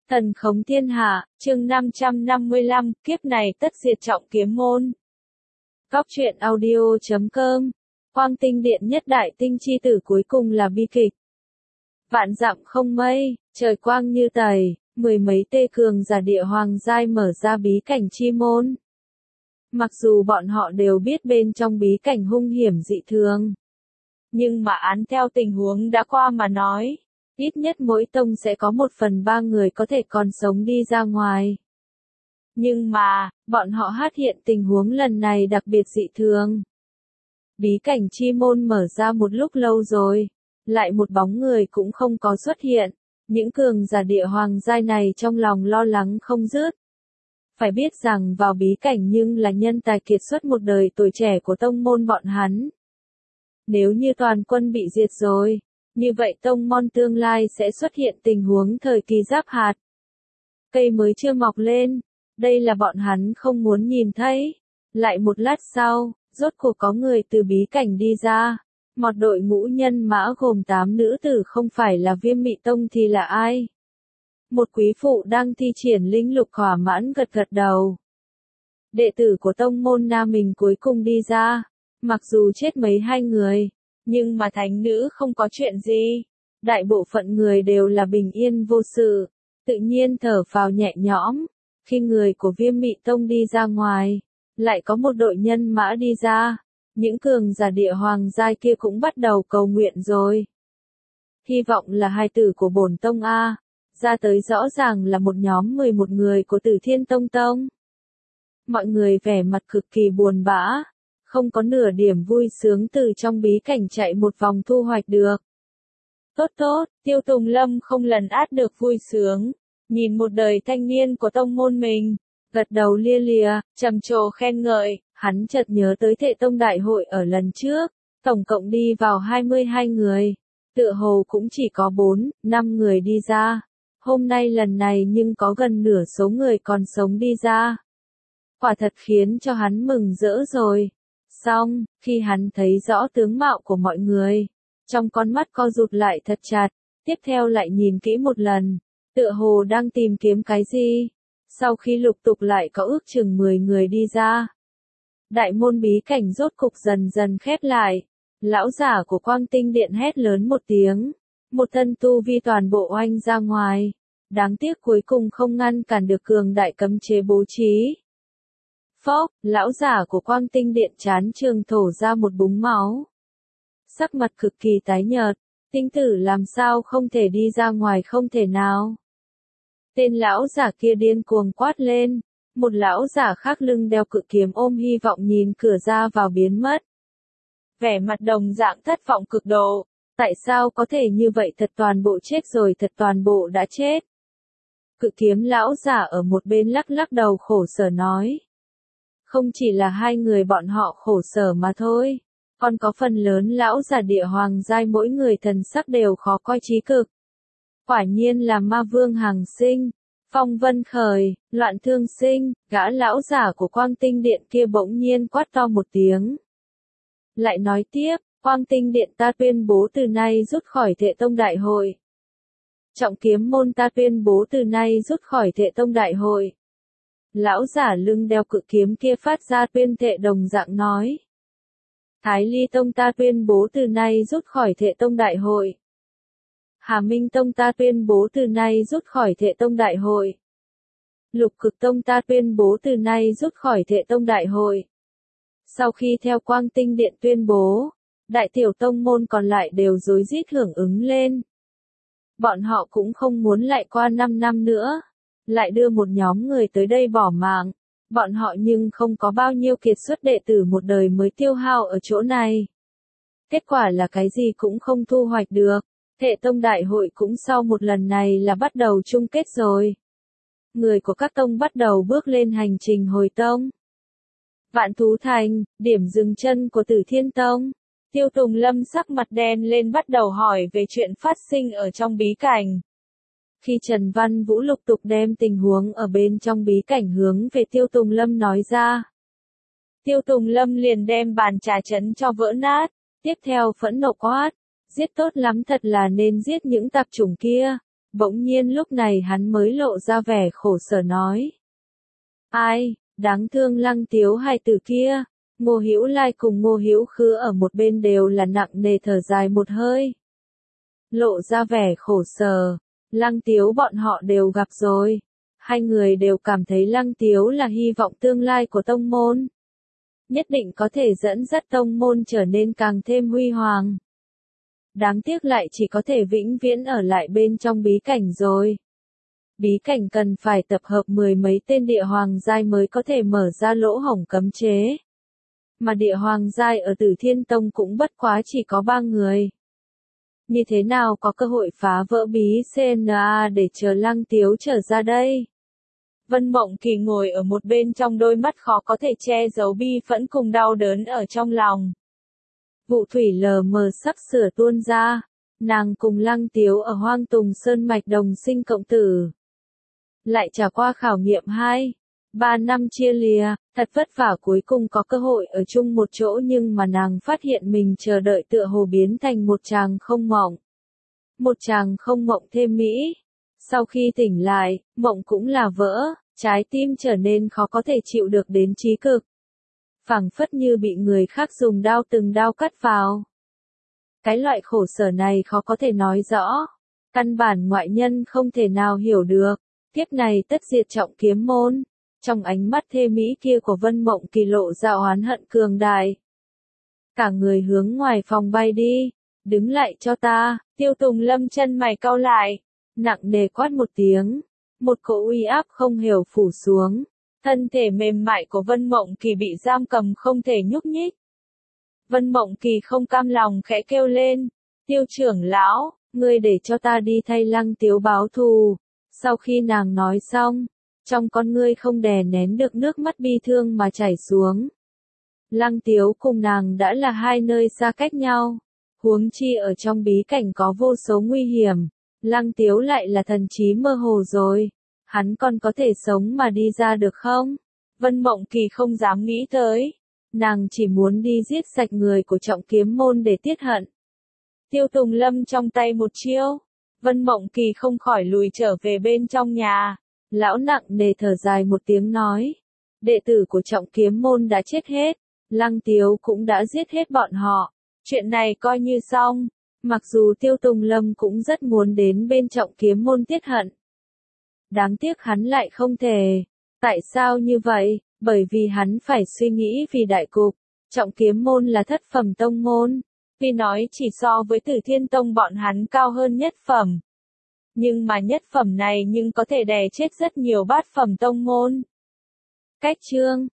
Thần khống thiên hạ, chương 555, kiếp này tất diệt Trọng Kiếm môn. Góc truyện audio.com. Quang Tinh Điện nhất đại tinh chi tử cuối cùng là bi kịch. Vạn dặm không mây, trời quang như tẩy, mười mấy tê cường giả địa hoàng giai mở ra bí cảnh chi môn. Mặc dù bọn họ đều biết bên trong bí cảnh hung hiểm dị thường, nhưng mà án theo tình huống đã qua mà nói, ít nhất mỗi tông sẽ có 1/3 người có thể còn sống đi ra ngoài. Nhưng mà, bọn họ phát hiện tình huống lần này đặc biệt dị thường. Bí cảnh chi môn mở ra một lúc lâu rồi, lại một bóng người cũng không có xuất hiện. Những cường giả địa hoàng giai này trong lòng lo lắng không dứt. Phải biết rằng vào bí cảnh nhưng là nhân tài kiệt xuất một đời tuổi trẻ của tông môn bọn hắn. Nếu như toàn quân bị diệt rồi, như vậy tông môn tương lai sẽ xuất hiện tình huống thời kỳ giáp hạt. Cây mới chưa mọc lên, đây là bọn hắn không muốn nhìn thấy. Lại một lát sau, rốt cuộc có người từ bí cảnh đi ra. Một đội ngũ nhân mã gồm 8 nữ tử, không phải là Viêm Mị Tông thì là ai? Một quý phụ đang thi triển linh lục thỏa mãn gật gật đầu. Đệ tử của tông môn Na mình cuối cùng đi ra. Mặc dù chết mấy hai người, nhưng mà thánh nữ không có chuyện gì. Đại bộ phận người đều là bình yên vô sự, tự nhiên thở phào nhẹ nhõm. Khi người của Viêm Mị Tông đi ra ngoài, lại có một đội nhân mã đi ra. Những cường giả địa hoàng giai kia cũng bắt đầu cầu nguyện rồi. Hy vọng là hài tử của bổn tông A. Ra tới rõ ràng là một nhóm 11 người của Tử Thiên Tông Tông. Mọi người vẻ mặt cực kỳ buồn bã, không có nửa điểm vui sướng từ trong bí cảnh chạy một vòng thu hoạch được. Tốt tốt, Tiêu Tùng Lâm không lần át được vui sướng, nhìn một đời thanh niên của tông môn mình, gật đầu lia lịa, trầm trồ khen ngợi, hắn chợt nhớ tới Thệ Tông đại hội ở lần trước, tổng cộng đi vào 22 người, tựa hồ cũng chỉ có 4-5 người đi ra. Hôm nay lần này nhưng có gần nửa số người còn sống đi ra. Quả thật khiến cho hắn mừng rỡ rồi. Xong, khi hắn thấy rõ tướng mạo của mọi người, trong con mắt co rụt lại thật chặt, tiếp theo lại nhìn kỹ một lần, tựa hồ đang tìm kiếm cái gì. Sau khi lục tục lại có ước chừng 10 người đi ra. Đại môn bí cảnh rốt cục dần dần khép lại. Lão giả của Quang Tinh Điện hét lớn một tiếng. Một thân tu vi toàn bộ oanh ra ngoài. Đáng tiếc cuối cùng không ngăn cản được cường đại cấm chế bố trí. Phốc, lão giả của Quang Tinh Điện chán trường thổ ra một búng máu. Sắc mặt cực kỳ tái nhợt, tinh tử làm sao không thể đi ra ngoài, không thể nào. Tên lão giả kia điên cuồng quát lên, một lão giả khác lưng đeo cự kiếm ôm hy vọng nhìn cửa ra vào biến mất. Vẻ mặt đồng dạng thất vọng cực độ, tại sao có thể như vậy, thật toàn bộ chết rồi, thật toàn bộ đã chết. Cự kiếm lão giả ở một bên lắc lắc đầu khổ sở nói. Không chỉ là hai người bọn họ khổ sở mà thôi, còn có phần lớn lão giả địa hoàng giai mỗi người thần sắc đều khó coi chí cực. Quả nhiên là ma vương hàng sinh, phong vân khởi, loạn thương sinh, gã lão giả của Quang Tinh Điện kia bỗng nhiên quát to một tiếng. Lại nói tiếp, Quang Tinh Điện ta tuyên bố từ nay rút khỏi Thệ Tông đại hội. Trọng Kiếm môn ta tuyên bố từ nay rút khỏi Thệ Tông đại hội. Lão giả lưng đeo cự kiếm kia phát ra tuyên thệ đồng dạng nói. Thái Ly Tông ta tuyên bố từ nay rút khỏi Thệ Tông đại hội. Hà Minh Tông ta tuyên bố từ nay rút khỏi Thệ Tông đại hội. Lục Cực Tông ta tuyên bố từ nay rút khỏi Thệ Tông đại hội. Sau khi theo Quang Tinh Điện tuyên bố, đại tiểu tông môn còn lại đều rối rít hưởng ứng lên. Bọn họ cũng không muốn lại qua 5 năm nữa, lại đưa một nhóm người tới đây bỏ mạng. Bọn họ nhưng không có bao nhiêu kiệt xuất đệ tử một đời mới tiêu hao ở chỗ này. Kết quả là cái gì cũng không thu hoạch được. Thệ Tông đại hội cũng sau một lần này là bắt đầu chung kết rồi. Người của các tông bắt đầu bước lên hành trình hồi tông. Vạn Thú Thành, điểm dừng chân của Tử Thiên Tông. Tiêu Tùng Lâm sắc mặt đen lên bắt đầu hỏi về chuyện phát sinh ở trong bí cảnh. Khi Trần Văn Vũ lục tục đem tình huống ở bên trong bí cảnh hướng về Tiêu Tùng Lâm nói ra. Tiêu Tùng Lâm liền đem bàn trà chấn cho vỡ nát, tiếp theo phẫn nộ quát. Giết tốt lắm, thật là nên giết những tạp chủng kia. Bỗng nhiên lúc này hắn mới lộ ra vẻ khổ sở nói. Ai, đáng thương Lăng Tiếu hai từ kia. Ngô Hữu Lai cùng Ngô Hữu Khứ ở một bên đều là nặng nề thở dài một hơi. Lộ ra vẻ khổ sở, Lăng Tiếu bọn họ đều gặp rồi. Hai người đều cảm thấy Lăng Tiếu là hy vọng tương lai của tông môn. Nhất định có thể dẫn dắt tông môn trở nên càng thêm huy hoàng. Đáng tiếc lại chỉ có thể vĩnh viễn ở lại bên trong bí cảnh rồi. Bí cảnh cần phải tập hợp 10 mấy tên địa hoàng giai mới có thể mở ra lỗ hổng cấm chế. Mà địa hoàng giai ở Tử Thiên Tông cũng bất quá chỉ có 3 người. Như thế nào có cơ hội phá vỡ bí CNA để chờ Lăng Tiếu trở ra đây? Vân Mộng Kỳ ngồi ở một bên, trong đôi mắt khó có thể che giấu bi phẫn cùng đau đớn ở trong lòng. Vụ thủy lờ mờ sắp sửa tuôn ra, nàng cùng Lăng Tiếu ở Hoang Tùng Sơn Mạch đồng sinh cộng tử. Lại trải qua khảo nghiệm 3 năm chia lìa, thật vất vả cuối cùng có cơ hội ở chung một chỗ, nhưng mà nàng phát hiện mình chờ đợi tựa hồ biến thành một chàng không mộng. Một chàng không mộng thêm mỹ. Sau khi tỉnh lại, mộng cũng là vỡ, trái tim trở nên khó có thể chịu được đến chí cực. Phảng phất như bị người khác dùng đao từng đao cắt vào. Cái loại khổ sở này khó có thể nói rõ. Căn bản ngoại nhân không thể nào hiểu được. Kiếp này tất diệt Trọng Kiếm môn. Trong ánh mắt thê mỹ kia của Vân Mộng Kỳ lộ ra oán hận cường đại. Cả người hướng ngoài phòng bay đi. Đứng lại cho ta. Tiêu Tùng Lâm chân mày cau lại. Nặng nề quát một tiếng. Một cỗ uy áp không hiểu phủ xuống. Thân thể mềm mại của Vân Mộng Kỳ bị giam cầm không thể nhúc nhích. Vân Mộng Kỳ không cam lòng khẽ kêu lên. Tiêu trưởng lão, ngươi để cho ta đi thay Lăng Tiếu báo thù. Sau khi nàng nói xong, trong con ngươi không đè nén được nước mắt bi thương mà chảy xuống. Lăng Tiếu cùng nàng đã là hai nơi xa cách nhau. Huống chi ở trong bí cảnh có vô số nguy hiểm. Lăng Tiếu lại là thần trí mơ hồ rồi. Hắn còn có thể sống mà đi ra được không? Vân Mộng Kỳ không dám nghĩ tới. Nàng chỉ muốn đi giết sạch người của Trọng Kiếm môn để tiết hận. Tiêu Tùng Lâm trong tay một chiêu. Vân Mộng Kỳ không khỏi lùi trở về bên trong nhà. Lão nặng nề thở dài một tiếng nói. Đệ tử của Trọng Kiếm môn đã chết hết. Lăng Tiếu cũng đã giết hết bọn họ. Chuyện này coi như xong. Mặc dù Tiêu Tùng Lâm cũng rất muốn đến bên Trọng Kiếm môn tiết hận. Đáng tiếc hắn lại không thể. Tại sao như vậy? Bởi vì hắn phải suy nghĩ vì đại cục. Trọng Kiếm môn là thất phẩm tông môn. Tuy nói chỉ so với Tử Thiên Tông bọn hắn cao hơn nhất phẩm. Nhưng mà nhất phẩm này nhưng có thể đè chết rất nhiều bát phẩm tông môn. Cách chương